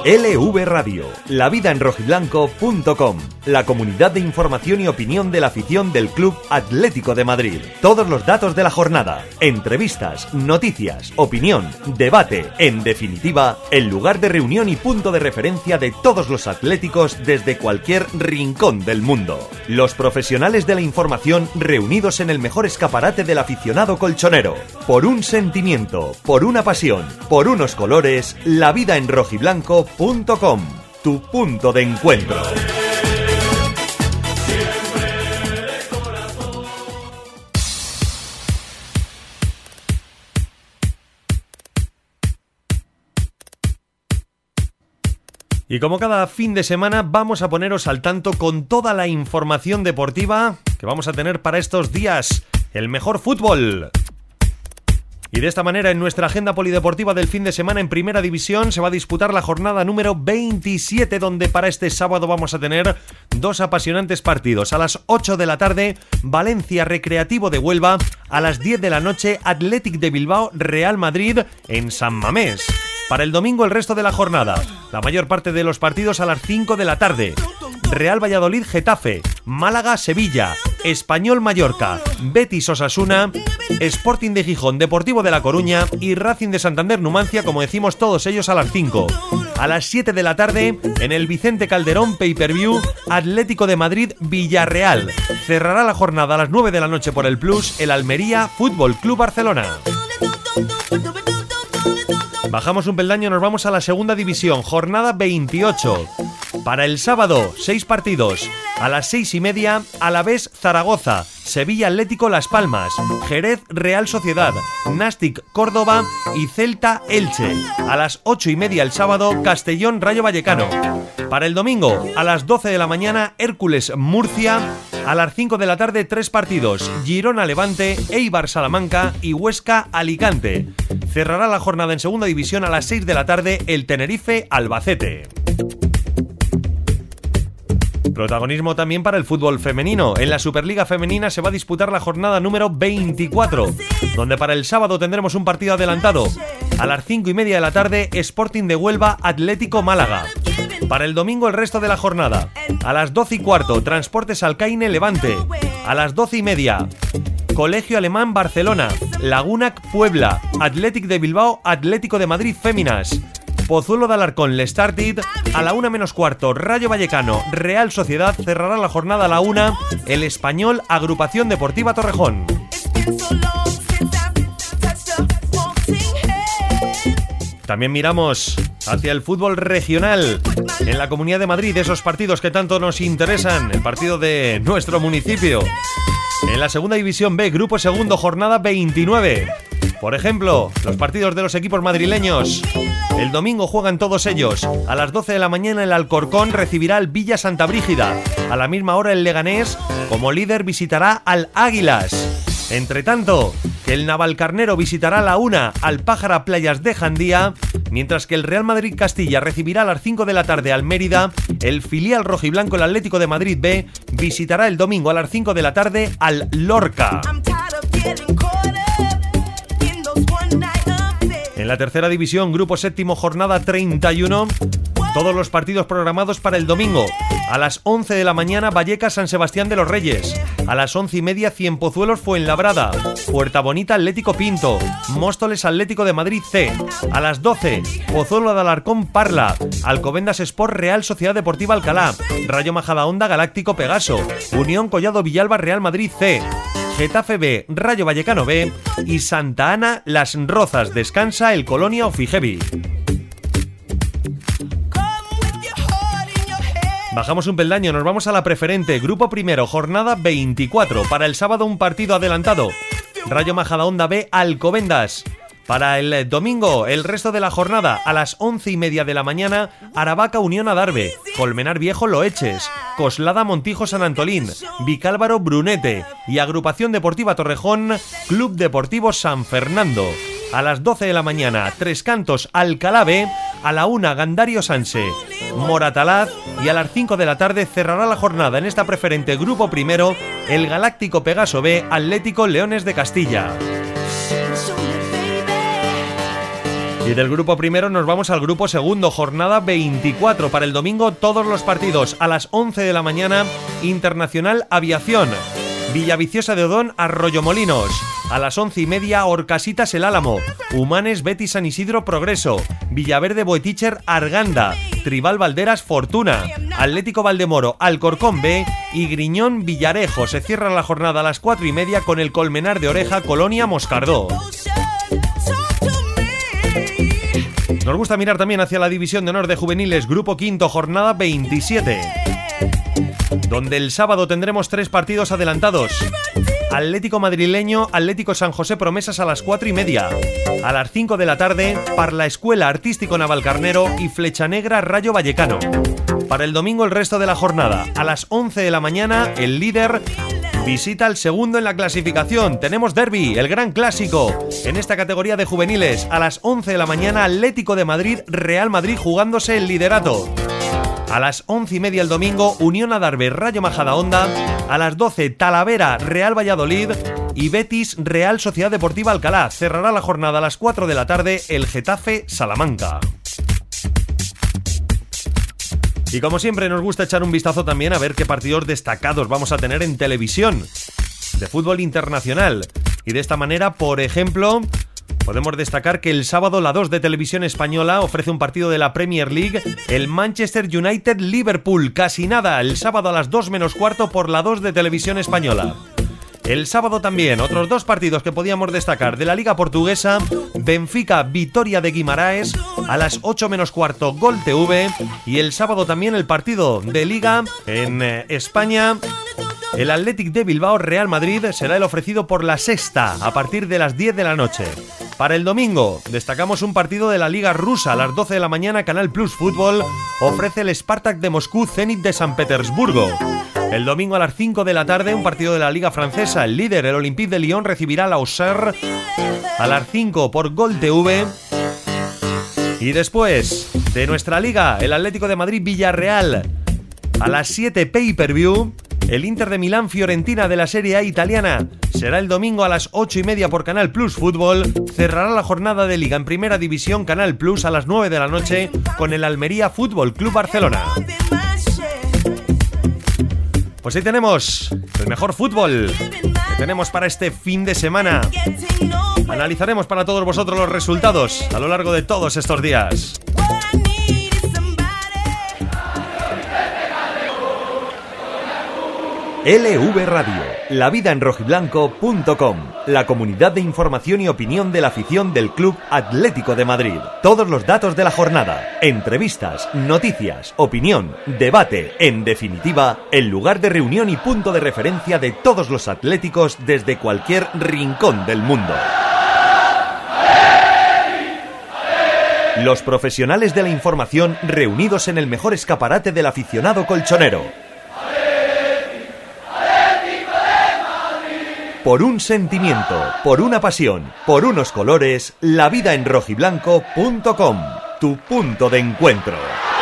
LV Radio, lavidaenrojiblanco.com, la comunidad de información y opinión de la afición del Club Atlético de Madrid. Todos los datos de la jornada, entrevistas, noticias, opinión, debate, en definitiva, el lugar de reunión y punto de referencia de todos los atléticos desde cualquier rincón del mundo. Los profesionales de la información reunidos en el mejor escaparate del aficionado colchonero. Por un sentimiento, por una pasión, por unos colores, lavidaenrojiblanco.com, tu punto de encuentro. Y como cada fin de semana vamos a poneros al tanto con toda la información deportiva que vamos a tener para estos días. El mejor fútbol. Y de esta manera, en nuestra agenda polideportiva del fin de semana en Primera División se va a disputar la jornada número 27, donde para este sábado vamos a tener dos apasionantes partidos. A las 8 de la tarde, Valencia Recreativo de Huelva. A las 10 de la noche, Athletic de Bilbao Real Madrid en San Mamés. Para el domingo, el resto de la jornada. La mayor parte de los partidos a las 5 de la tarde. Real Valladolid Getafe, Málaga Sevilla, Español Mallorca, Betis Osasuna, Sporting de Gijón, Deportivo de La Coruña y Racing de Santander Numancia, como decimos, todos ellos a las 5. A las 7 de la tarde, en el Vicente Calderón Pay-Per-View, Atlético de Madrid Villarreal. Cerrará la jornada a las 9 de la noche por el Plus, el Almería Fútbol Club Barcelona. Bajamos un peldaño, nos vamos a la segunda división, jornada 28. Para el sábado, 6 partidos. A las 6:30, Alavés Zaragoza, Sevilla Atlético Las Palmas, Jerez Real Sociedad, Nástic Córdoba y Celta Elche. A las 8:30 el sábado, Castellón Rayo Vallecano. Para el domingo, a las 12 de la mañana, Hércules Murcia. A las 5 de la tarde, 3 partidos. Girona Levante, Eibar Salamanca y Huesca Alicante. Cerrará la jornada en segunda división a las 6 de la tarde, el Tenerife Albacete. Protagonismo también para el fútbol femenino. En la Superliga Femenina se va a disputar la jornada número 24, donde para el sábado tendremos un partido adelantado. A las 5:30 de la tarde, Sporting de Huelva Atlético Málaga. Para el domingo el resto de la jornada. A las 12:15, Transportes Alcaine Levante. A las 12:30, Colegio Alemán Barcelona, Lagunac Puebla, Athletic de Bilbao Atlético de Madrid Féminas. Pozuelo de Alarcón Lestartit. A la 1:15, Rayo Vallecano Real Sociedad. Cerrará la jornada a la 1, el Español Agrupación Deportiva Torrejón. También miramos hacia el fútbol regional en la Comunidad de Madrid, esos partidos que tanto nos interesan, el partido de nuestro municipio. En la segunda división B, grupo segundo, jornada 29. Por ejemplo, los partidos de los equipos madrileños. El domingo juegan todos ellos. A las 12 de la mañana el Alcorcón recibirá al Villa Santa Brígida. A la misma hora el Leganés, como líder, visitará al Águilas. Entre tanto, que el Navalcarnero visitará a la 1 al Pájara Playas de Jandía, mientras que el Real Madrid Castilla recibirá a las 5 de la tarde al Mérida. El filial rojiblanco, el Atlético de Madrid B, visitará el domingo a las 5 de la tarde al Lorca. En la tercera división, grupo séptimo, jornada 31, todos los partidos programados para el domingo. A las 11 de la mañana, Vallecas San Sebastián de los Reyes. A las 11:30, Cienpozuelos Fuenlabrada, Puerta Bonita Atlético Pinto, Móstoles Atlético de Madrid C. A las 12, Pozuelo de Alarcón Parla, Alcobendas Sport Real Sociedad Deportiva Alcalá, Rayo Majadahonda Galáctico Pegaso, Unión Collado Villalba Real Madrid C. Getafe B, Rayo Vallecano B y Santa Ana Las Rozas. Descansa el Colonia Ofigevi. Bajamos un peldaño, nos vamos a la preferente, grupo primero, jornada 24. Para el sábado un partido adelantado. Rayo Majadahonda B, Alcobendas. Para el domingo, el resto de la jornada, a las 11:30 de la mañana, Aravaca Unión Adarve, Colmenar Viejo Loeches, Coslada Montijo San Antolín, Vicálvaro Brunete y Agrupación Deportiva Torrejón, Club Deportivo San Fernando. A las 12 de la mañana, Tres Cantos Alcalá B, a la 1 Gandario Sanse, Moratalaz y a las 5 de la tarde cerrará la jornada en esta preferente grupo primero, el Galáctico Pegaso B, Atlético Leones de Castilla. Y del grupo primero nos vamos al grupo segundo, jornada 24. Para el domingo todos los partidos. A las 11 de la mañana, Internacional Aviación. Villaviciosa de Odón, Arroyomolinos. A las 11:30, Orcasitas El Álamo. Humanes, Betis San Isidro, Progreso. Villaverde, Boeticher, Arganda. Tribal Valderas, Fortuna. Atlético Valdemoro, Alcorcón B. Y Griñón, Villarejo. Se cierra la jornada a las 4:30 con el Colmenar de Oreja, Colonia, Moscardó. Nos gusta mirar también hacia la División de Honor de Juveniles, grupo quinto, jornada 27. Donde el sábado tendremos 3 partidos adelantados. Atlético Madrileño, Atlético San José Promesas a las 4:30. A las 5 de la tarde, Parla Escuela Artístico Navalcarnero y Flecha Negra Rayo Vallecano. Para el domingo el resto de la jornada. A las 11 de la mañana, el líder visita al segundo en la clasificación. Tenemos derbi, el gran clásico. En esta categoría de juveniles, a las 11 de la mañana, Atlético de Madrid, Real Madrid jugándose el liderato. A las 11:30 el domingo, Unión Adarve, Rayo Majadahonda. A las 12, Talavera, Real Valladolid. Y Betis, Real Sociedad Deportiva Alcalá. Cerrará la jornada a las 4 de la tarde, el Getafe, Salamanca. Y como siempre nos gusta echar un vistazo también a ver qué partidos destacados vamos a tener en televisión de fútbol internacional. Y de esta manera, por ejemplo, podemos destacar que el sábado la 2 de Televisión Española ofrece un partido de la Premier League, el Manchester United-Liverpool. Casi nada, el sábado a las 2 menos cuarto por la 2 de Televisión Española. El sábado también, otros 2 partidos que podíamos destacar de la Liga Portuguesa, Benfica, Vitoria de Guimaraes, a las 8 menos cuarto, Gol TV, y el sábado también el partido de Liga en España, el Athletic de Bilbao, Real Madrid, será el ofrecido por La Sexta, a partir de las 10 de la noche. Para el domingo, destacamos un partido de la Liga Rusa, a las 12 de la mañana, Canal Plus Fútbol, ofrece el Spartak de Moscú, Zenit de San Petersburgo. El domingo a las 5 de la tarde, un partido de la Liga Francesa. El líder, el Olympique de Lyon, recibirá al Auxerre a las 5 por Gol TV. Y después de nuestra liga, el Atlético de Madrid Villarreal. A las 7 pay-per-view. El Inter de Milán Fiorentina de la Serie A italiana. Será el domingo a las 8:30 por Canal Plus Fútbol. Cerrará la jornada de Liga en Primera División Canal Plus a las 9 de la noche con el Almería Fútbol Club Barcelona. Pues ahí tenemos el mejor fútbol que tenemos para este fin de semana. Analizaremos para todos vosotros los resultados a lo largo de todos estos días. LV Radio, lavidaenrojiblanco.com, la comunidad de información y opinión de la afición del Club Atlético de Madrid. Todos los datos de la jornada, entrevistas, noticias, opinión, debate, en definitiva, el lugar de reunión y punto de referencia de todos los atléticos desde cualquier rincón del mundo. Los profesionales de la información reunidos en el mejor escaparate del aficionado colchonero. Por un sentimiento, por una pasión, por unos colores, lavidaenrojiblanco.com, tu punto de encuentro.